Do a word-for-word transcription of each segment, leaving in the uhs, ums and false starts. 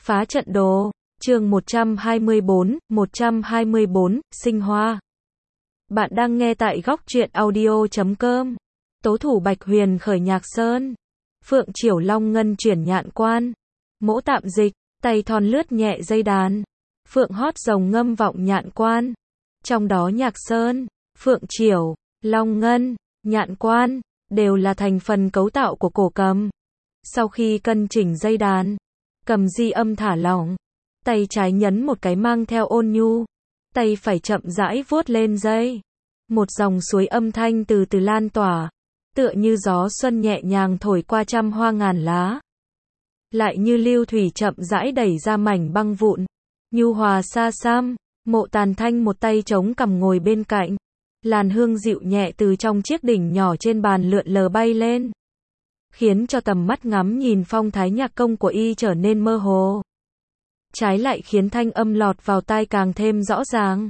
Phá trận đồ, chương một trăm hai mươi bốn, một trăm hai mươi bốn, sinh hoa. Bạn đang nghe tại góc truyện audio chấm com. Tố thủ Bạch Huyền khởi nhạc sơn. Phượng Triểu Long ngân chuyển nhạn quan. Mỗ tạm dịch, tay thon lướt nhẹ dây đàn. Phượng hót rồng ngâm vọng nhạn quan. Trong đó nhạc sơn, Phượng Triểu, Long ngân, nhạn quan, đều là thành phần cấu tạo của cổ cầm. Sau khi cân chỉnh dây đàn, cầm di âm thả lỏng, tay trái nhấn một cái mang theo ôn nhu, tay phải chậm rãi vuốt lên dây. Một dòng suối âm thanh từ từ lan tỏa, tựa như gió xuân nhẹ nhàng thổi qua trăm hoa ngàn lá. Lại như lưu thủy chậm rãi đẩy ra mảnh băng vụn, nhu hòa xa xăm. Mộ Tàn Thanh một tay chống cằm ngồi bên cạnh, làn hương dịu nhẹ từ trong chiếc đỉnh nhỏ trên bàn lượn lờ bay lên, khiến cho tầm mắt ngắm nhìn phong thái nhạc công của y trở nên mơ hồ. Trái lại khiến thanh âm lọt vào tai càng thêm rõ ràng.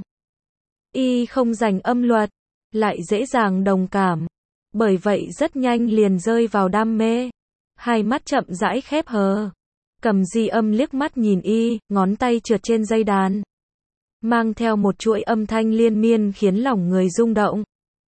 Y không dành âm luật, lại dễ dàng đồng cảm, bởi vậy rất nhanh liền rơi vào đam mê. Hai mắt chậm rãi khép hờ, cầm di âm liếc mắt nhìn y, ngón tay trượt trên dây đàn, mang theo một chuỗi âm thanh liên miên khiến lòng người rung động.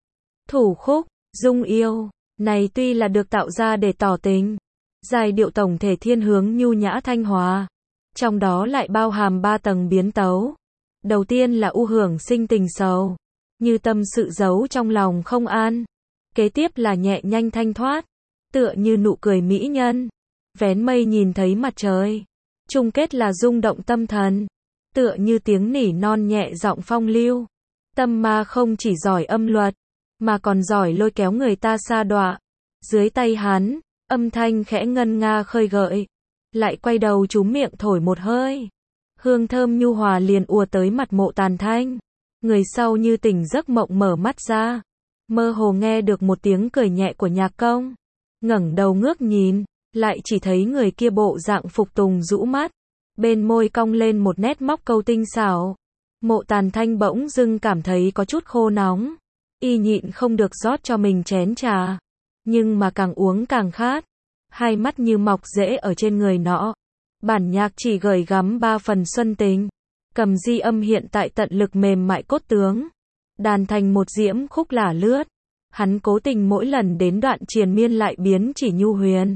Thủ khúc, Dung Yêu, này tuy là được tạo ra để tỏ tình, giai điệu tổng thể thiên hướng nhu nhã thanh hòa, trong đó lại bao hàm ba tầng biến tấu. Đầu tiên là u hưởng sinh tình sầu, như tâm sự giấu trong lòng không an. Kế tiếp là nhẹ nhanh thanh thoát, tựa như nụ cười mỹ nhân, vén mây nhìn thấy mặt trời. Chung kết là rung động tâm thần, tựa như tiếng nỉ non nhẹ giọng phong lưu. Tâm ma không chỉ giỏi âm luật, mà còn giỏi lôi kéo người ta sa đọa. Dưới tay hắn, âm thanh khẽ ngân nga khơi gợi, lại quay đầu trúm miệng thổi một hơi. Hương thơm nhu hòa liền ùa tới mặt Mộ Tàn Thanh. Người sau như tỉnh giấc mộng mở mắt ra, mơ hồ nghe được một tiếng cười nhẹ của nhạc công. Ngẩng đầu ngước nhìn, lại chỉ thấy người kia bộ dạng phục tùng rũ mắt, bên môi cong lên một nét móc câu tinh xảo. Mộ Tàn Thanh bỗng dưng cảm thấy có chút khô nóng, y nhịn không được rót cho mình chén trà, nhưng mà càng uống càng khát. Hai mắt như mọc rễ ở trên người nọ. Bản nhạc chỉ gửi gắm ba phần xuân tình, cầm di âm hiện tại tận lực mềm mại cốt tướng, đàn thành một diễm khúc lả lướt. Hắn cố tình mỗi lần đến đoạn triền miên lại biến chỉ nhu huyền,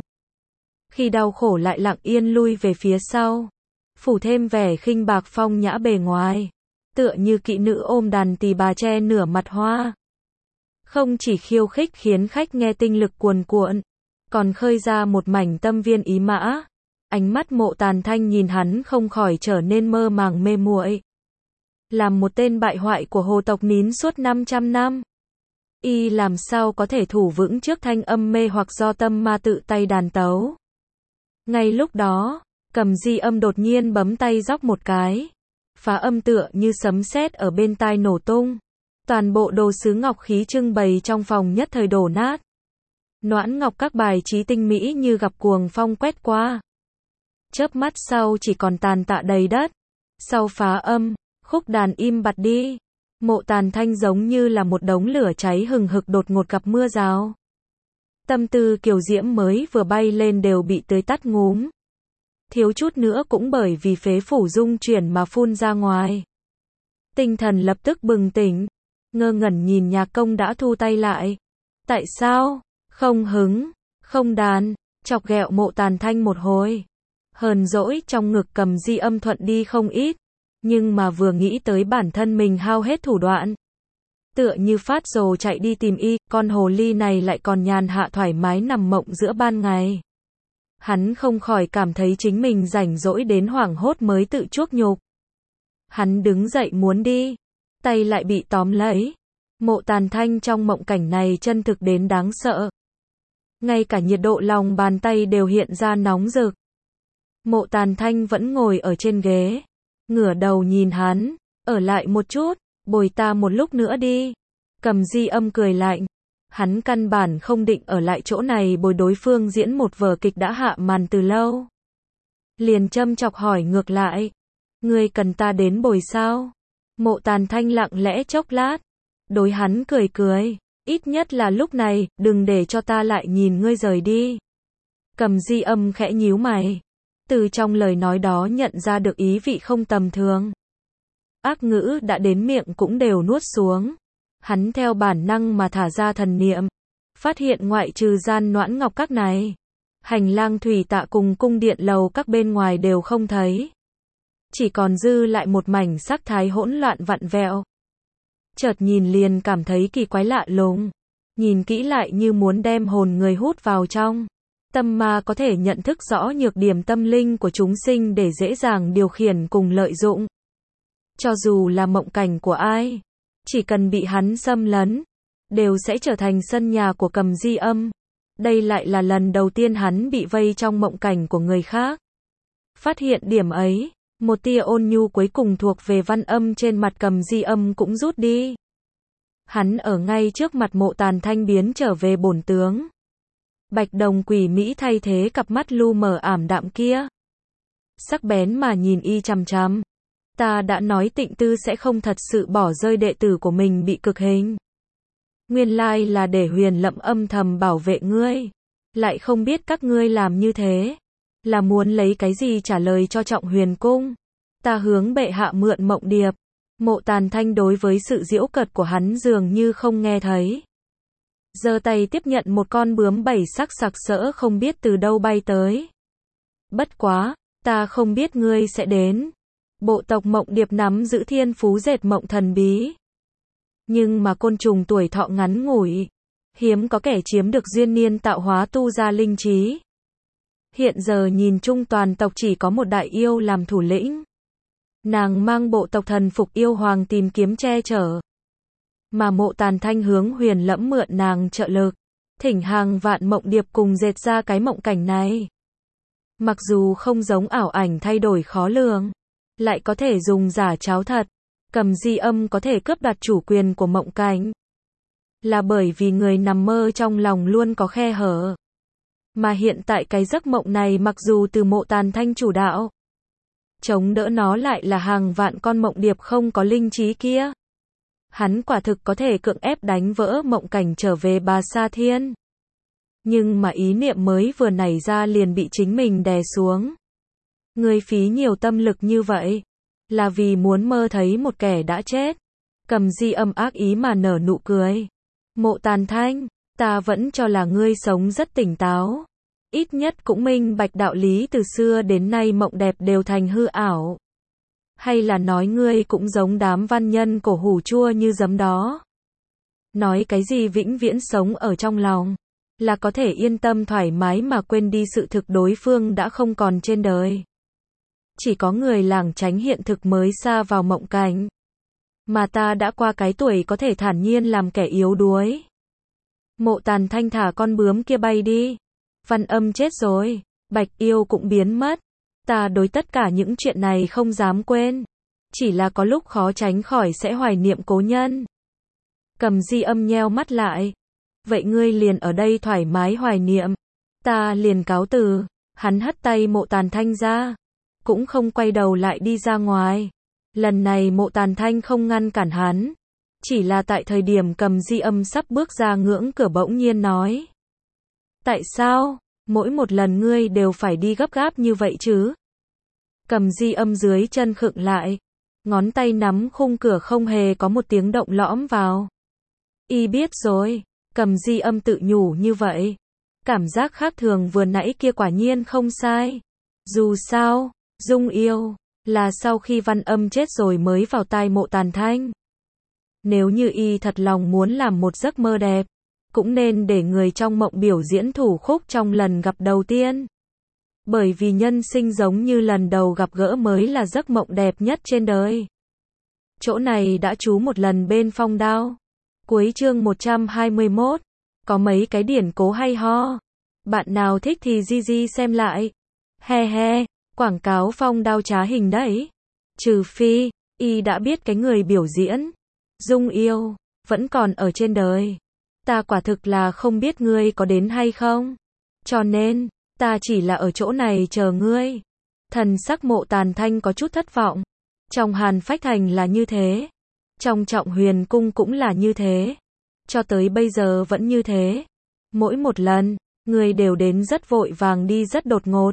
khi đau khổ lại lặng yên lui về phía sau, phủ thêm vẻ khinh bạc phong nhã bề ngoài, tựa như kỹ nữ ôm đàn tỳ bà che nửa mặt hoa. Không chỉ khiêu khích khiến khách nghe tinh lực cuồn cuộn, còn khơi ra một mảnh tâm viên ý mã. Ánh mắt Mộ Tàn Thanh nhìn hắn không khỏi trở nên mơ màng mê muội. Làm một tên bại hoại của hồ tộc nín suốt năm trăm năm, y làm sao có thể thủ vững trước thanh âm mê hoặc do tâm ma tự tay đàn tấu. Ngay lúc đó, cầm di âm đột nhiên bấm tay róc một cái, phá âm tựa như sấm sét ở bên tai nổ tung. Toàn bộ đồ sứ ngọc khí trưng bày trong phòng nhất thời đổ nát. Noãn ngọc các bài trí tinh mỹ như gặp cuồng phong quét qua, chớp mắt sau chỉ còn tàn tạ đầy đất. Sau phá âm, khúc đàn im bặt đi. Mộ Tàn Thanh giống như là một đống lửa cháy hừng hực đột ngột gặp mưa rào. Tâm tư kiều diễm mới vừa bay lên đều bị tưới tắt ngúm, thiếu chút nữa cũng bởi vì phế phủ dung chuyển mà phun ra ngoài. Tinh thần lập tức bừng tỉnh, ngơ ngẩn nhìn nhạc công đã thu tay lại. Tại sao không hứng, không đàn? Chọc ghẹo Mộ Tàn Thanh một hồi, hờn dỗi trong ngực cầm di âm thuận đi không ít. Nhưng mà vừa nghĩ tới bản thân mình hao hết thủ đoạn, tựa như phát rồ chạy đi tìm y, con hồ ly này lại còn nhàn hạ thoải mái nằm mộng giữa ban ngày. Hắn không khỏi cảm thấy chính mình rảnh rỗi đến hoảng hốt mới tự chuốc nhục. Hắn đứng dậy muốn đi, tay lại bị tóm lấy. Mộ Tàn Thanh trong mộng cảnh này chân thực đến đáng sợ. Ngay cả nhiệt độ lòng bàn tay đều hiện ra nóng rực. Mộ Tàn Thanh vẫn ngồi ở trên ghế, ngửa đầu nhìn hắn, ở lại một chút, bồi ta một lúc nữa đi. Cầm di âm cười lạnh, hắn căn bản không định ở lại chỗ này bồi đối phương diễn một vở kịch đã hạ màn từ lâu. Liền châm chọc hỏi ngược lại, ngươi cần ta đến bồi sao? Mộ Tàn Thanh lặng lẽ chốc lát, đối hắn cười cười, ít nhất là lúc này, đừng để cho ta lại nhìn ngươi rời đi. Cầm di âm khẽ nhíu mày, từ trong lời nói đó nhận ra được ý vị không tầm thường. Ác ngữ đã đến miệng cũng đều nuốt xuống. Hắn theo bản năng mà thả ra thần niệm. Phát hiện ngoại trừ gian noãn ngọc các này, hành lang thủy tạ cùng cung điện lầu các bên ngoài đều không thấy. Chỉ còn dư lại một mảnh sắc thái hỗn loạn vặn vẹo. Chợt nhìn liền cảm thấy kỳ quái lạ lùng. Nhìn kỹ lại như muốn đem hồn người hút vào trong. Tâm ma có thể nhận thức rõ nhược điểm tâm linh của chúng sinh để dễ dàng điều khiển cùng lợi dụng. Cho dù là mộng cảnh của ai, chỉ cần bị hắn xâm lấn, đều sẽ trở thành sân nhà của Cầm Di Âm. Đây lại là lần đầu tiên hắn bị vây trong mộng cảnh của người khác. Phát hiện điểm ấy, một tia ôn nhu cuối cùng thuộc về Văn Âm trên mặt Cầm Di Âm cũng rút đi. Hắn ở ngay trước mặt Mộ Tàn Thanh biến trở về bổn tướng. Bạch đồng quỷ Mỹ thay thế cặp mắt lu mờ ảm đạm kia. Sắc bén mà nhìn y chằm chằm. Ta đã nói Tịnh Tư sẽ không thật sự bỏ rơi đệ tử của mình bị cực hình. Nguyên lai là để Huyền Lậm âm thầm bảo vệ ngươi. Lại không biết các ngươi làm như thế là muốn lấy cái gì trả lời cho Trọng Huyền Cung. Ta hướng bệ hạ mượn mộng điệp. Mộ Tàn Thanh đối với sự giễu cợt của hắn dường như không nghe thấy. Giơ tay tiếp nhận một con bướm bảy sắc sặc sỡ không biết từ đâu bay tới. Bất quá, ta không biết ngươi sẽ đến. Bộ tộc mộng điệp nắm giữ thiên phú dệt mộng thần bí. Nhưng mà côn trùng tuổi thọ ngắn ngủi. Hiếm có kẻ chiếm được duyên niên tạo hóa tu ra linh trí. Hiện giờ nhìn chung toàn tộc chỉ có một đại yêu làm thủ lĩnh. Nàng mang bộ tộc thần phục yêu hoàng tìm kiếm che chở. Mà Mộ Tàn Thanh hướng Huyền Lẫm mượn nàng trợ lực. Thỉnh hàng vạn mộng điệp cùng dệt ra cái mộng cảnh này. Mặc dù không giống ảo ảnh thay đổi khó lường, lại có thể dùng giả cháo thật. Cầm Di Âm có thể cướp đoạt chủ quyền của mộng cảnh. Là bởi vì người nằm mơ trong lòng luôn có khe hở. Mà hiện tại cái giấc mộng này mặc dù từ Mộ Tàn Thanh chủ đạo, chống đỡ nó lại là hàng vạn con mộng điệp không có linh trí kia. Hắn quả thực có thể cưỡng ép đánh vỡ mộng cảnh trở về Bà Sa Thiên. Nhưng mà ý niệm mới vừa nảy ra liền bị chính mình đè xuống. Ngươi phí nhiều tâm lực như vậy, là vì muốn mơ thấy một kẻ đã chết. Cầm Di Âm ác ý mà nở nụ cười. Mộ Tàn Thanh, ta vẫn cho là ngươi sống rất tỉnh táo. Ít nhất cũng minh bạch đạo lý từ xưa đến nay mộng đẹp đều thành hư ảo. Hay là nói ngươi cũng giống đám văn nhân cổ hủ chua như giấm đó. Nói cái gì vĩnh viễn sống ở trong lòng, là có thể yên tâm thoải mái mà quên đi sự thực đối phương đã không còn trên đời. Chỉ có người lảng tránh hiện thực mới sa vào mộng cảnh. Mà ta đã qua cái tuổi có thể thản nhiên làm kẻ yếu đuối. Mộ Tàn Thanh thả con bướm kia bay đi. Văn Âm chết rồi, Bạch yêu cũng biến mất. Ta đối tất cả những chuyện này không dám quên. Chỉ là có lúc khó tránh khỏi sẽ hoài niệm cố nhân. Cầm Di Âm nheo mắt lại. Vậy ngươi liền ở đây thoải mái hoài niệm. Ta liền cáo từ. Hắn hất tay Mộ Tàn Thanh ra. Cũng không quay đầu lại đi ra ngoài. Lần này Mộ Tàn Thanh không ngăn cản hắn. Chỉ là tại thời điểm Cầm Di Âm sắp bước ra ngưỡng cửa bỗng nhiên nói. Tại sao, mỗi một lần ngươi đều phải đi gấp gáp như vậy chứ? Cầm Di Âm dưới chân khựng lại. Ngón tay nắm khung cửa không hề có một tiếng động lõm vào. Y biết rồi. Cầm Di Âm tự nhủ như vậy. Cảm giác khác thường vừa nãy kia quả nhiên không sai. Dù sao, Dung yêu là sau khi Văn Âm chết rồi mới vào tai Mộ Tàn Thanh. Nếu như y thật lòng muốn làm một giấc mơ đẹp, cũng nên để người trong mộng biểu diễn thủ khúc trong lần gặp đầu tiên. Bởi vì nhân sinh giống như lần đầu gặp gỡ mới là giấc mộng đẹp nhất trên đời. Chỗ này đã trú một lần bên phong đao. Cuối chương một trăm hai mươi mốt. Có mấy cái điển cố hay ho. Bạn nào thích thì di di xem lại. He he, quảng cáo phong đao trá hình đấy. Trừ phi, y đã biết cái người biểu diễn. Dung yêu, vẫn còn ở trên đời. Ta quả thực là không biết ngươi có đến hay không. Cho nên, ta chỉ là ở chỗ này chờ ngươi. Thần sắc Mộ Tàn Thanh có chút thất vọng. Trong Hàn Phách Thành là như thế. Trong Trọng Huyền Cung cũng là như thế. Cho tới bây giờ vẫn như thế. Mỗi một lần, ngươi đều đến rất vội vàng đi rất đột ngột.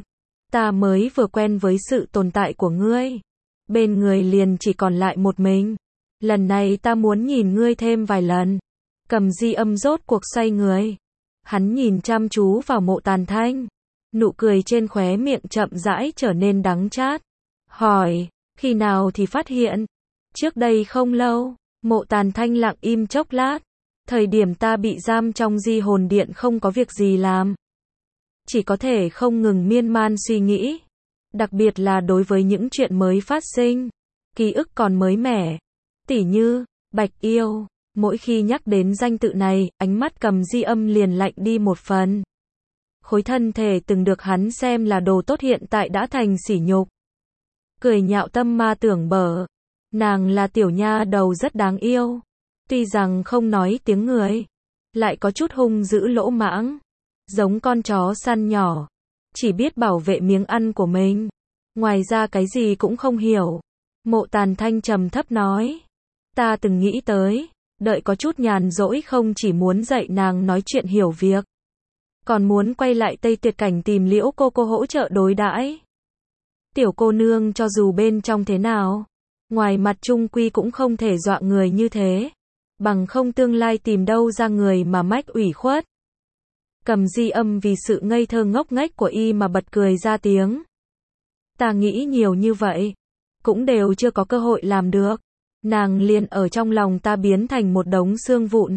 Ta mới vừa quen với sự tồn tại của ngươi. Bên người liền chỉ còn lại một mình. Lần này ta muốn nhìn ngươi thêm vài lần. Cầm Di Âm rốt cuộc xoay người. Hắn nhìn chăm chú vào Mộ Tàn Thanh. Nụ cười trên khóe miệng chậm rãi trở nên đắng chát. Hỏi, khi nào thì phát hiện? Trước đây không lâu. Mộ Tàn Thanh lặng im chốc lát. Thời điểm ta bị giam trong Di Hồn Điện không có việc gì làm. Chỉ có thể không ngừng miên man suy nghĩ. Đặc biệt là đối với những chuyện mới phát sinh. Ký ức còn mới mẻ. Tỉ như, Bạch Yêu. Mỗi khi nhắc đến danh tự này, ánh mắt Cầm Di Âm liền lạnh đi một phần. Khối thân thể từng được hắn xem là đồ tốt hiện tại đã thành sỉ nhục. Cười nhạo tâm ma tưởng bở. Nàng là tiểu nha đầu rất đáng yêu. Tuy rằng không nói tiếng người. Lại có chút hung dữ lỗ mãng. Giống con chó săn nhỏ. Chỉ biết bảo vệ miếng ăn của mình. Ngoài ra cái gì cũng không hiểu. Mộ Tàn Thanh trầm thấp nói. Ta từng nghĩ tới. Đợi có chút nhàn rỗi không chỉ muốn dạy nàng nói chuyện hiểu việc. Còn muốn quay lại Tây Tuyệt Cảnh tìm Liễu cô cô hỗ trợ đối đãi. Tiểu cô nương cho dù bên trong thế nào. Ngoài mặt trung quy cũng không thể dọa người như thế. Bằng không tương lai tìm đâu ra người mà mách ủy khuất. Cầm Di Âm vì sự ngây thơ ngốc nghếch của y mà bật cười ra tiếng. Ta nghĩ nhiều như vậy. Cũng đều chưa có cơ hội làm được. Nàng liền ở trong lòng ta biến thành một đống xương vụn.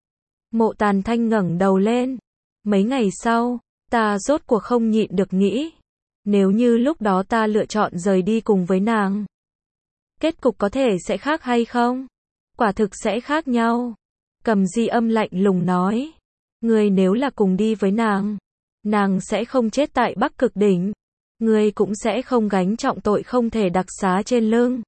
Mộ Tàn Thanh ngẩng đầu lên. Mấy ngày sau, ta rốt cuộc không nhịn được nghĩ. Nếu như lúc đó ta lựa chọn rời đi cùng với nàng. Kết cục có thể sẽ khác hay không? Quả thực sẽ khác nhau. Cầm Di Âm lạnh lùng nói. Ngươi nếu là cùng đi với nàng. Nàng sẽ không chết tại Bắc Cực Đỉnh. Ngươi cũng sẽ không gánh trọng tội không thể đặc xá trên lưng.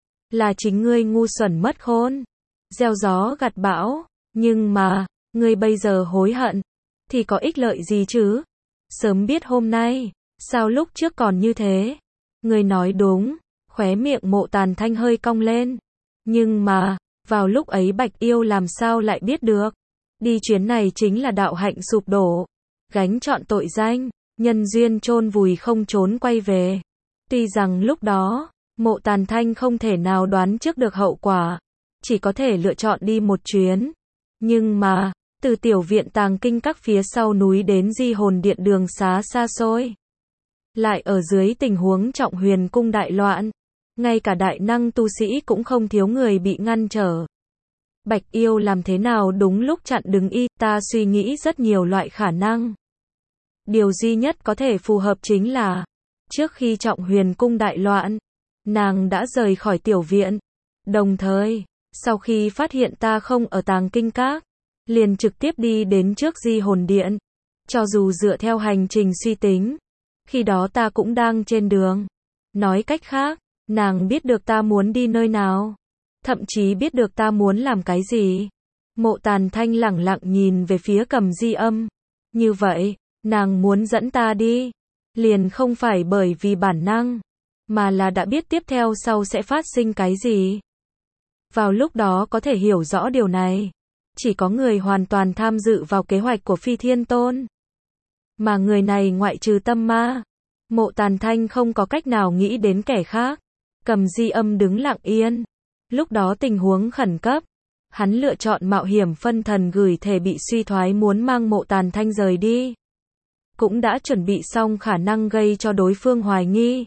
Là chính ngươi ngu xuẩn mất khôn. Gieo gió gặt bão. Nhưng mà, ngươi bây giờ hối hận. Thì có ích lợi gì chứ? Sớm biết hôm nay. Sao lúc trước còn như thế? Ngươi nói đúng. Khóe miệng Mộ Tàn Thanh hơi cong lên. Nhưng mà, vào lúc ấy Bạch Yêu làm sao lại biết được? Đi chuyến này chính là đạo hạnh sụp đổ. Gánh trọn tội danh. Nhân duyên chôn vùi không trốn quay về. Tuy rằng lúc đó, Mộ Tàn Thanh không thể nào đoán trước được hậu quả. Chỉ có thể lựa chọn đi một chuyến. Nhưng mà, từ tiểu viện tàng kinh các phía sau núi đến Di Hồn Điện đường xá xa xôi. Lại ở dưới tình huống Trọng Huyền cung đại loạn. Ngay cả đại năng tu sĩ cũng không thiếu người bị ngăn trở. Bạch Yêu làm thế nào đúng lúc chặn đứng y, ta suy nghĩ rất nhiều loại khả năng. Điều duy nhất có thể phù hợp chính là, trước khi Trọng Huyền cung đại loạn, nàng đã rời khỏi tiểu viện. Đồng thời, sau khi phát hiện ta không ở tàng kinh các, liền trực tiếp đi đến trước Di Hồn Điện. Cho dù dựa theo hành trình suy tính, khi đó ta cũng đang trên đường. Nói cách khác, nàng biết được ta muốn đi nơi nào. Thậm chí biết được ta muốn làm cái gì. Mộ Tàn Thanh lẳng lặng nhìn về phía Cầm Di Âm. Như vậy, nàng muốn dẫn ta đi. Liền không phải bởi vì bản năng. Mà là đã biết tiếp theo sau sẽ phát sinh cái gì. Vào lúc đó có thể hiểu rõ điều này. Chỉ có người hoàn toàn tham dự vào kế hoạch của Phi Thiên Tôn. Mà người này ngoại trừ tâm ma. Mộ Tàn Thanh không có cách nào nghĩ đến kẻ khác. Cầm Di Âm đứng lặng yên. Lúc đó tình huống khẩn cấp. Hắn lựa chọn mạo hiểm phân thần gửi thể bị suy thoái muốn mang Mộ Tàn Thanh rời đi. Cũng đã chuẩn bị xong khả năng gây cho đối phương hoài nghi.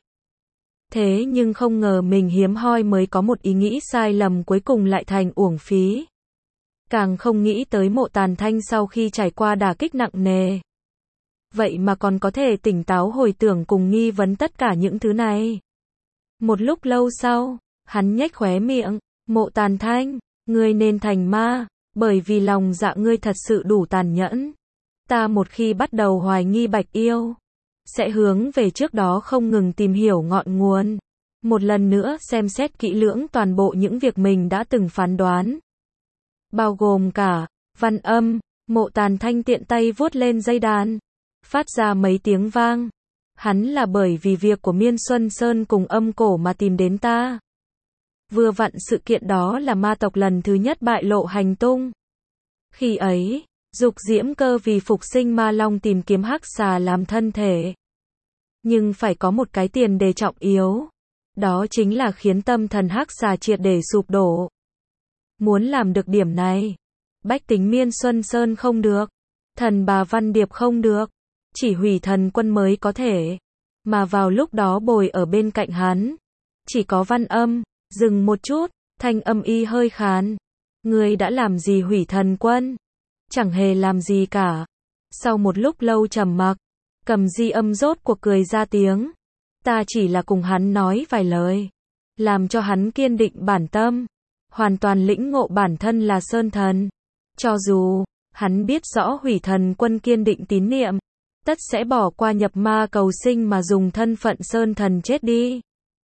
Thế nhưng không ngờ mình hiếm hoi mới có một ý nghĩ sai lầm cuối cùng lại thành uổng phí. Càng không nghĩ tới Mộ Tàn Thanh sau khi trải qua đả kích nặng nề. Vậy mà còn có thể tỉnh táo hồi tưởng cùng nghi vấn tất cả những thứ này. Một lúc lâu sau, hắn nhếch khóe miệng. Mộ Tàn Thanh, ngươi nên thành ma, bởi vì lòng dạ ngươi thật sự đủ tàn nhẫn. Ta một khi bắt đầu hoài nghi Bạch Yêu, sẽ hướng về trước đó không ngừng tìm hiểu ngọn nguồn. Một lần nữa xem xét kỹ lưỡng toàn bộ những việc mình đã từng phán đoán. Bao gồm cả, văn âm. Mộ Tàn Thanh tiện tay vuốt lên dây đàn. Phát ra mấy tiếng vang. Hắn là bởi vì việc của Miên Xuân Sơn cùng âm cổ mà tìm đến ta. Vừa vặn sự kiện đó là ma tộc lần thứ nhất bại lộ hành tung. Khi ấy, Dục Diễm Cơ vì phục sinh ma long tìm kiếm hắc xà làm thân thể. Nhưng phải có một cái tiền đề trọng yếu. Đó chính là khiến tâm thần hắc xà triệt để sụp đổ. Muốn làm được điểm này, bách tính Miên Xuân Sơn không được, thần bà Văn Điệp không được, chỉ hủy thần quân mới có thể. Mà vào lúc đó bồi ở bên cạnh hắn, chỉ có Văn Âm. Dừng một chút, thanh âm y hơi khàn. Ngươi đã làm gì hủy thần quân? Chẳng hề làm gì cả. Sau một lúc lâu trầm mặc, Cầm Di Âm rốt cuộc cười ra tiếng. Ta chỉ là cùng hắn nói vài lời, làm cho hắn kiên định bản tâm, hoàn toàn lĩnh ngộ bản thân là sơn thần. Cho dù hắn biết rõ hủy thần quân kiên định tín niệm, tất sẽ bỏ qua nhập ma cầu sinh mà dùng thân phận sơn thần chết đi,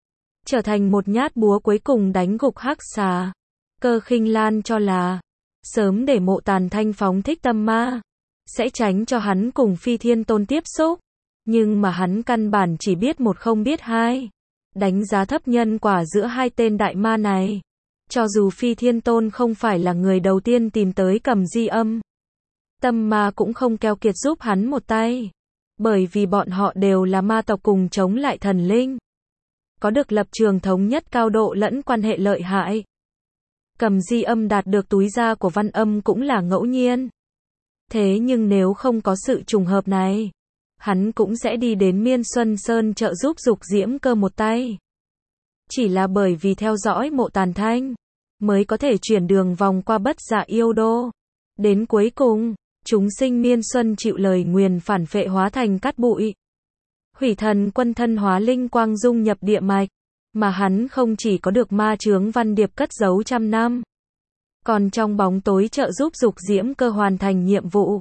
trở thành một nhát búa cuối cùng đánh gục hắc xà. Cơ Khinh Lan cho là sớm để Mộ Tàn Thanh phóng thích tâm ma, sẽ tránh cho hắn cùng Phi Thiên Tôn tiếp xúc. Nhưng mà hắn căn bản chỉ biết một không biết hai, đánh giá thấp nhân quả giữa hai tên đại ma này. Cho dù Phi Thiên Tôn không phải là người đầu tiên tìm tới Cầm Di Âm, tâm ma cũng không keo kiệt giúp hắn một tay, bởi vì bọn họ đều là ma tộc cùng chống lại thần linh, có được lập trường thống nhất cao độ lẫn quan hệ lợi hại. Cầm Di Âm đạt được túi da của Văn Âm cũng là ngẫu nhiên. Thế nhưng nếu không có sự trùng hợp này, hắn cũng sẽ đi đến Miên Xuân Sơn trợ giúp Dục Diễm Cơ một tay. Chỉ là bởi vì theo dõi Mộ Tàn Thanh, mới có thể chuyển đường vòng qua Bất Dạ Yêu Đô. Đến cuối cùng, chúng sinh Miên Xuân chịu lời nguyền phản phệ hóa thành cát bụi. Hủy thần quân thân hóa linh quang dung nhập địa mạch, mà hắn không chỉ có được ma chướng Văn Điệp cất giấu trăm năm, còn trong bóng tối trợ giúp Dục Diễm Cơ hoàn thành nhiệm vụ.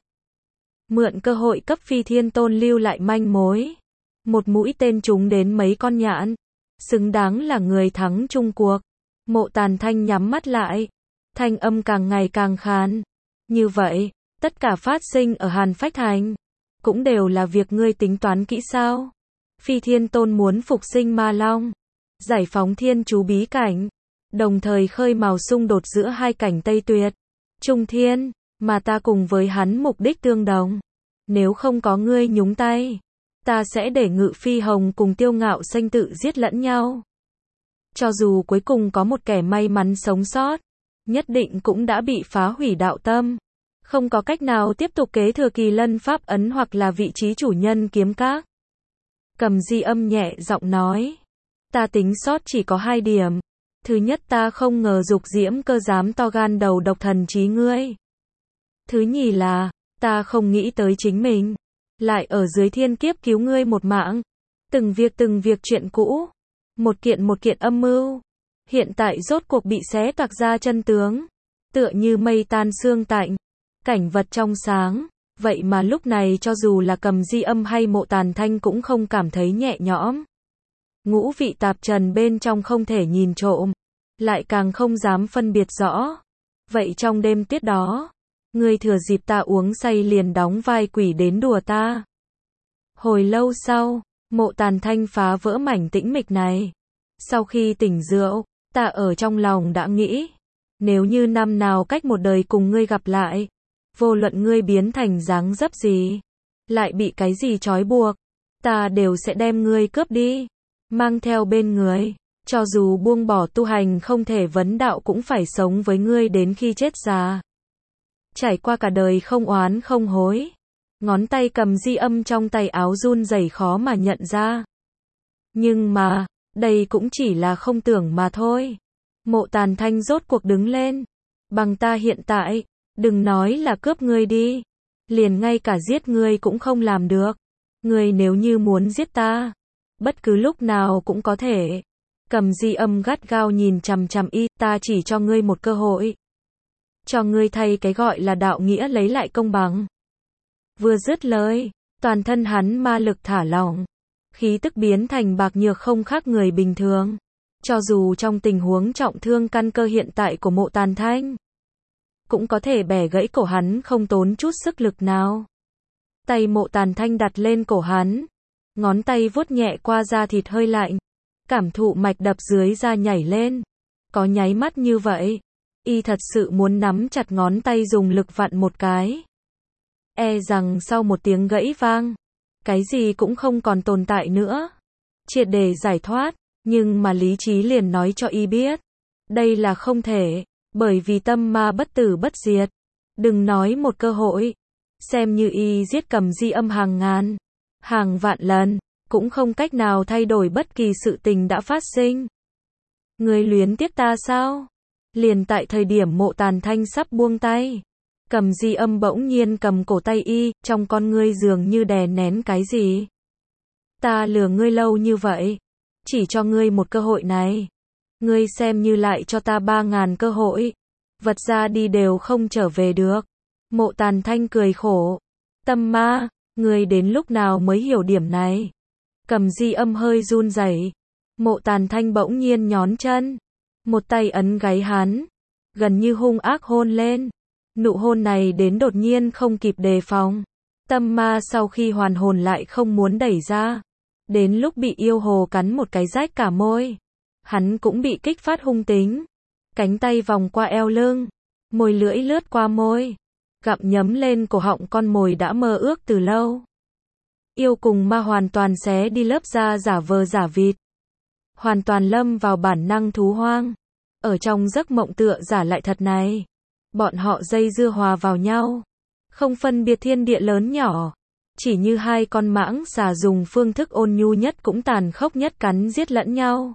Mượn cơ hội cấp Phi Thiên Tôn lưu lại manh mối. Một mũi tên trúng đến mấy con nhạn, xứng đáng là người thắng chung cuộc. Mộ Tàn Thanh nhắm mắt lại, thanh âm càng ngày càng khàn. Như vậy, tất cả phát sinh ở Hàn Phách Thành, cũng đều là việc ngươi tính toán kỹ sao? Phi Thiên Tôn muốn phục sinh Ma Long, giải phóng thiên chú bí cảnh, đồng thời khơi mào xung đột giữa hai cảnh Tây Tuyệt, Trung Thiên, mà ta cùng với hắn mục đích tương đồng. Nếu không có ngươi nhúng tay, ta sẽ để Ngự Phi Hồng cùng Tiêu Ngạo Xanh tự giết lẫn nhau. Cho dù cuối cùng có một kẻ may mắn sống sót, nhất định cũng đã bị phá hủy đạo tâm, không có cách nào tiếp tục kế thừa Kỳ Lân Pháp Ấn hoặc là vị trí chủ nhân kiếm các. Cầm Di Âm nhẹ giọng nói, ta tính sót chỉ có hai điểm. Thứ nhất, ta không ngờ Dục Diễm Cơ dám to gan đầu độc thần trí ngươi. Thứ nhì là, ta không nghĩ tới chính mình lại ở dưới thiên kiếp cứu ngươi một mạng. Từng việc từng việc chuyện cũ, một kiện một kiện âm mưu, hiện tại rốt cuộc bị xé toạc ra chân tướng, tựa như mây tan sương tạnh, cảnh vật trong sáng. Vậy mà lúc này cho dù là Cầm Di Âm hay Mộ Tàn Thanh cũng không cảm thấy nhẹ nhõm. Ngũ vị tạp trần bên trong không thể nhìn trộm, lại càng không dám phân biệt rõ. Vậy trong đêm tuyết đó, ngươi thừa dịp ta uống say liền đóng vai quỷ đến đùa ta. Hồi lâu sau, Mộ Tàn Thanh phá vỡ mảnh tĩnh mịch này. Sau khi tỉnh rượu, ta ở trong lòng đã nghĩ, nếu như năm nào cách một đời cùng ngươi gặp lại, vô luận ngươi biến thành dáng dấp gì, lại bị cái gì trói buộc, ta đều sẽ đem ngươi cướp đi, mang theo bên người. Cho dù buông bỏ tu hành không thể vấn đạo cũng phải sống với ngươi đến khi chết già. Trải qua cả đời không oán không hối. Ngón tay Cầm Di Âm trong tay áo run rẩy khó mà nhận ra. Nhưng mà, đây cũng chỉ là không tưởng mà thôi. Mộ Tàn Thanh rốt cuộc đứng lên. Bằng ta hiện tại, đừng nói là cướp ngươi đi, liền ngay cả giết ngươi cũng không làm được. Ngươi nếu như muốn giết ta, bất cứ lúc nào cũng có thể. Cầm Di Âm gắt gao nhìn chằm chằm y, ta chỉ cho ngươi một cơ hội. Cho ngươi thay cái gọi là đạo nghĩa lấy lại công bằng. Vừa dứt lời, toàn thân hắn ma lực thả lỏng, khí tức biến thành bạc nhược không khác người bình thường. Cho dù trong tình huống trọng thương căn cơ hiện tại của Mộ Tàn Thanh, cũng có thể bẻ gãy cổ hắn không tốn chút sức lực nào. Tay Mộ Tàn Thanh đặt lên cổ hắn, ngón tay vuốt nhẹ qua da thịt hơi lạnh, cảm thụ mạch đập dưới da nhảy lên. Có nháy mắt như vậy, y thật sự muốn nắm chặt ngón tay dùng lực vặn một cái. E rằng sau một tiếng gãy vang, cái gì cũng không còn tồn tại nữa. Triệt để giải thoát, nhưng mà lý trí liền nói cho y biết. Đây là không thể, bởi vì tâm ma bất tử bất diệt. Đừng nói một cơ hội. Xem như y giết Cầm Di Âm hàng ngàn, hàng vạn lần, cũng không cách nào thay đổi bất kỳ sự tình đã phát sinh. Ngươi luyến tiếc ta sao? Liền tại thời điểm Mộ Tàn Thanh sắp buông tay, Cầm Di Âm bỗng nhiên cầm cổ tay y, trong con ngươi dường như đè nén cái gì. Ta lừa ngươi lâu như vậy, chỉ cho ngươi một cơ hội này. Ngươi xem như lại cho ta ba ngàn cơ hội, vật ra đi đều không trở về được. Mộ Tàn Thanh cười khổ. Tâm ma, ngươi đến lúc nào mới hiểu điểm này? Cầm Di Âm hơi run rẩy. Mộ Tàn Thanh bỗng nhiên nhón chân, một tay ấn gáy hắn, gần như hung ác hôn lên. Nụ hôn này đến đột nhiên không kịp đề phòng. Tâm ma sau khi hoàn hồn lại không muốn đẩy ra. Đến lúc bị yêu hồ cắn một cái rách cả môi, hắn cũng bị kích phát hung tính. Cánh tay vòng qua eo lưng, môi lưỡi lướt qua môi, gặm nhấm lên cổ họng con mồi đã mơ ước từ lâu. Yêu cùng ma hoàn toàn xé đi lớp da giả vờ giả vịt, hoàn toàn lâm vào bản năng thú hoang. Ở trong giấc mộng tựa giả lại thật này, bọn họ dây dưa hòa vào nhau, không phân biệt thiên địa lớn nhỏ, chỉ như hai con mãng xà dùng phương thức ôn nhu nhất cũng tàn khốc nhất cắn giết lẫn nhau.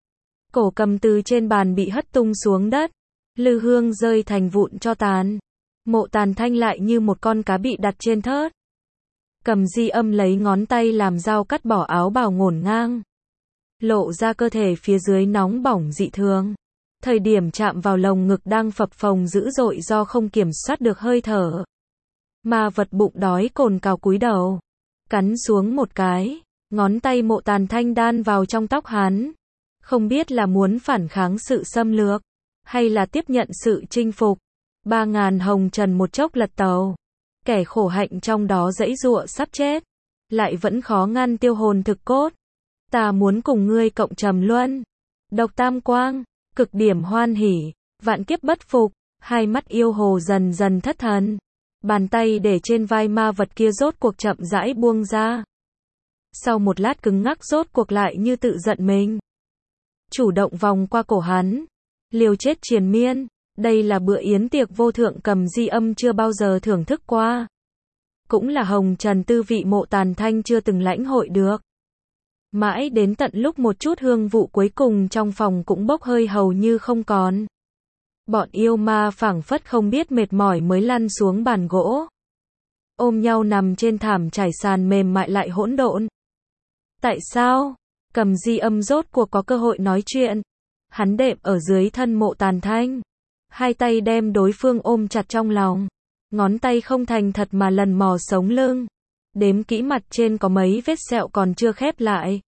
Cổ cầm từ trên bàn bị hất tung xuống đất, lư hương rơi thành vụn cho tàn. Mộ Tàn Thanh lại như một con cá bị đặt trên thớt. Cầm Di Âm lấy ngón tay làm dao cắt bỏ áo bào ngổn ngang, lộ ra cơ thể phía dưới nóng bỏng dị thường. Thời điểm chạm vào lồng ngực đang phập phồng dữ dội do không kiểm soát được hơi thở. Ma vật bụng đói cồn cào cúi đầu, cắn xuống một cái, ngón tay Mộ Tàn Thanh đan vào trong tóc hắn. Không biết là muốn phản kháng sự xâm lược, hay là tiếp nhận sự chinh phục. Ba ngàn hồng trần một chốc lật tàu. Kẻ khổ hạnh trong đó giãy giụa sắp chết, lại vẫn khó ngăn tiêu hồn thực cốt. Ta muốn cùng ngươi cộng trầm luân. Độc tam quang, cực điểm hoan hỉ, vạn kiếp bất phục. Hai mắt yêu hồ dần dần thất thần. Bàn tay để trên vai ma vật kia rốt cuộc chậm rãi buông ra. Sau một lát cứng ngắc rốt cuộc lại như tự giận mình. Chủ động vòng qua cổ hắn, liều chết triền miên. Đây là bữa yến tiệc vô thượng Cầm Di Âm chưa bao giờ thưởng thức qua. Cũng là hồng trần tư vị Mộ Tàn Thanh chưa từng lãnh hội được. Mãi đến tận lúc một chút hương vụ cuối cùng trong phòng cũng bốc hơi hầu như không còn. Bọn yêu ma phảng phất không biết mệt mỏi mới lăn xuống bàn gỗ, ôm nhau nằm trên thảm trải sàn mềm mại lại hỗn độn. Tại sao? Cầm Di Âm rốt cuộc có cơ hội nói chuyện. Hắn đệm ở dưới thân Mộ Tàn Thanh, hai tay đem đối phương ôm chặt trong lòng, ngón tay không thành thật mà lần mò sống lưng, đếm kỹ mặt trên có mấy vết sẹo còn chưa khép lại.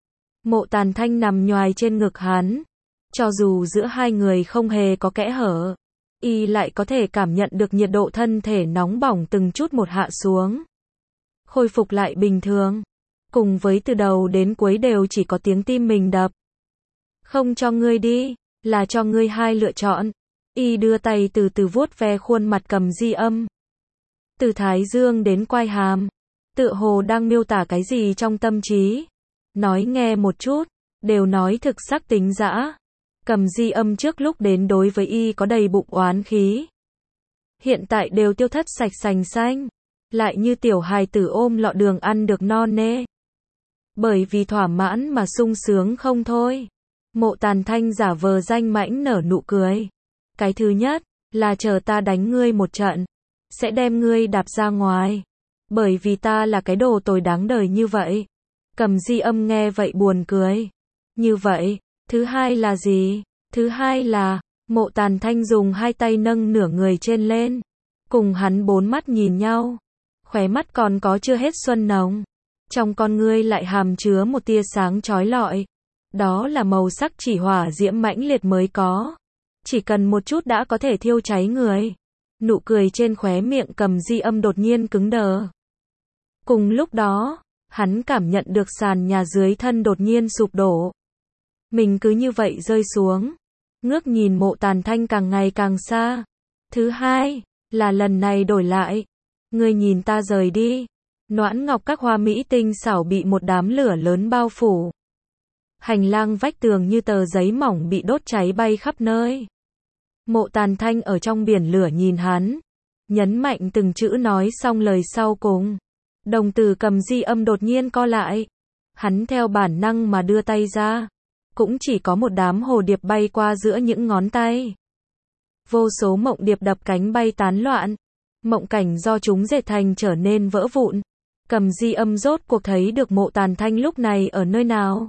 Mộ Tàn Thanh nằm nhoài trên ngực hắn, cho dù giữa hai người không hề có kẽ hở, y lại có thể cảm nhận được nhiệt độ thân thể nóng bỏng từng chút một hạ xuống, khôi phục lại bình thường, cùng với từ đầu đến cuối đều chỉ có tiếng tim mình đập. Không cho ngươi đi, là cho ngươi hai lựa chọn. Y đưa tay từ từ vuốt ve khuôn mặt Cầm Di Âm, từ thái dương đến quai hàm, tựa hồ đang miêu tả cái gì trong tâm trí. Nói nghe một chút, đều nói thực sắc tính dã. Cầm Di Âm trước lúc đến đối với y có đầy bụng oán khí, hiện tại đều tiêu thất sạch sành xanh, lại như tiểu hài tử ôm lọ đường ăn được no nê. Bởi vì thỏa mãn mà sung sướng không thôi. Mộ Tàn Thanh giả vờ danh mãnh nở nụ cười. Cái thứ nhất, là chờ ta đánh ngươi một trận, sẽ đem ngươi đạp ra ngoài. Bởi vì ta là cái đồ tồi đáng đời như vậy. Cầm Di Âm nghe vậy buồn cười. Như vậy, thứ hai là gì? Thứ hai là, Mộ Tàn Thanh dùng hai tay nâng nửa người trên lên, cùng hắn bốn mắt nhìn nhau. Khóe mắt còn có chưa hết xuân nồng, trong con ngươi lại hàm chứa một tia sáng chói lọi. Đó là màu sắc chỉ hỏa diễm mãnh liệt mới có. Chỉ cần một chút đã có thể thiêu cháy người. Nụ cười trên khóe miệng Cầm Di Âm đột nhiên cứng đờ. Cùng lúc đó, hắn cảm nhận được sàn nhà dưới thân đột nhiên sụp đổ. Mình cứ như vậy rơi xuống, ngước nhìn Mộ Tàn Thanh càng ngày càng xa. Thứ hai, là lần này đổi lại. Ngươi nhìn ta rời đi. Noãn ngọc các hoa mỹ tinh xảo bị một đám lửa lớn bao phủ. Hành lang vách tường như tờ giấy mỏng bị đốt cháy bay khắp nơi. Mộ Tàn Thanh ở trong biển lửa nhìn hắn, nhấn mạnh từng chữ nói xong lời sau cùng. Đồng tử Cầm Di Âm đột nhiên co lại. Hắn theo bản năng mà đưa tay ra. Cũng chỉ có một đám hồ điệp bay qua giữa những ngón tay. Vô số mộng điệp đập cánh bay tán loạn. Mộng cảnh do chúng dệt thành trở nên vỡ vụn. Cầm Di Âm rốt cuộc thấy được Mộ Tàn Thanh lúc này ở nơi nào.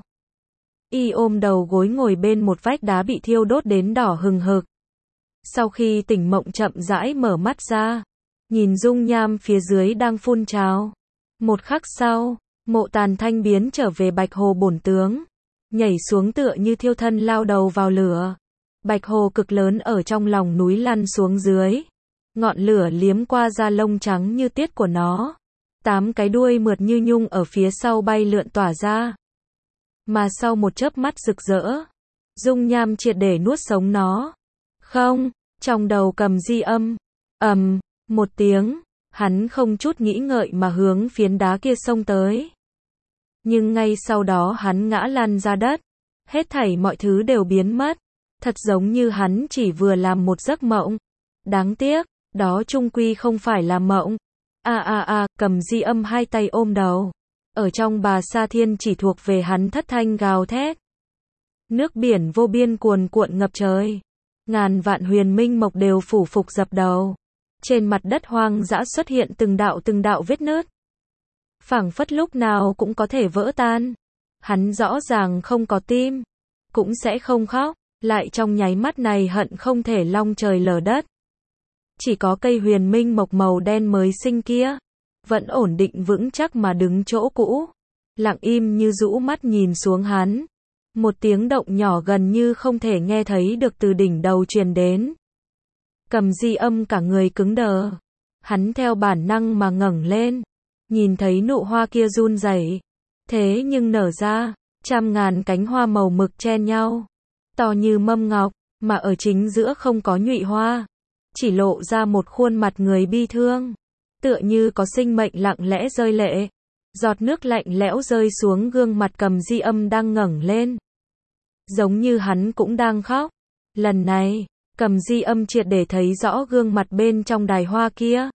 Y ôm đầu gối ngồi bên một vách đá bị thiêu đốt đến đỏ hừng hực. Sau khi tỉnh mộng chậm rãi mở mắt ra, nhìn dung nham phía dưới đang phun trào. Một khắc sau, Mộ Tàn Thanh biến trở về Bạch Hồ bổn tướng, nhảy xuống tựa như thiêu thân lao đầu vào lửa. Bạch Hồ cực lớn ở trong lòng núi lăn xuống dưới, ngọn lửa liếm qua da lông trắng như tiết của nó. Tám cái đuôi mượt như nhung ở phía sau bay lượn tỏa ra. Mà sau một chớp mắt rực rỡ, dung nham triệt để nuốt sống nó. Không, trong đầu Cầm Di Âm, ầm, một tiếng, hắn không chút nghĩ ngợi mà hướng phiến đá kia xông tới. Nhưng ngay sau đó hắn ngã lăn ra đất, hết thảy mọi thứ đều biến mất, thật giống như hắn chỉ vừa làm một giấc mộng. Đáng tiếc, đó chung quy không phải là mộng. A a a, Cầm Di Âm hai tay ôm đầu. Ở trong Bà Sa Thiên chỉ thuộc về hắn thất thanh gào thét. Nước biển vô biên cuồn cuộn ngập trời. Ngàn vạn huyền minh mộc đều phủ phục dập đầu. Trên mặt đất hoang dã xuất hiện từng đạo từng đạo vết nứt. Phảng phất lúc nào cũng có thể vỡ tan. Hắn rõ ràng không có tim, cũng sẽ không khóc, lại trong nháy mắt này hận không thể long trời lở đất. Chỉ có cây huyền minh mộc màu đen mới sinh kia, vẫn ổn định vững chắc mà đứng chỗ cũ, lặng im như rũ mắt nhìn xuống hắn. Một tiếng động nhỏ gần như không thể nghe thấy được từ đỉnh đầu truyền đến. Cầm Di Âm cả người cứng đờ. Hắn theo bản năng mà ngẩng lên, nhìn thấy nụ hoa kia run rẩy, thế nhưng nở ra, trăm ngàn cánh hoa màu mực chen nhau, to như mâm ngọc, mà ở chính giữa không có nhụy hoa, chỉ lộ ra một khuôn mặt người bi thương, tựa như có sinh mệnh lặng lẽ rơi lệ. Giọt nước lạnh lẽo rơi xuống gương mặt Cầm Di Âm đang ngẩng lên, giống như hắn cũng đang khóc. Lần này, Cầm Di Âm triệt để thấy rõ gương mặt bên trong đài hoa kia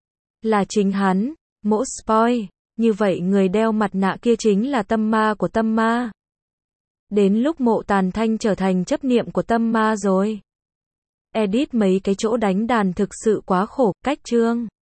là chính hắn. Mỗ spoil, như vậy người đeo mặt nạ kia chính là tâm ma của tâm ma. Đến lúc Mộ Tàn Thanh trở thành chấp niệm của tâm ma rồi. Edit mấy cái chỗ đánh đàn thực sự quá khổ, cách chương.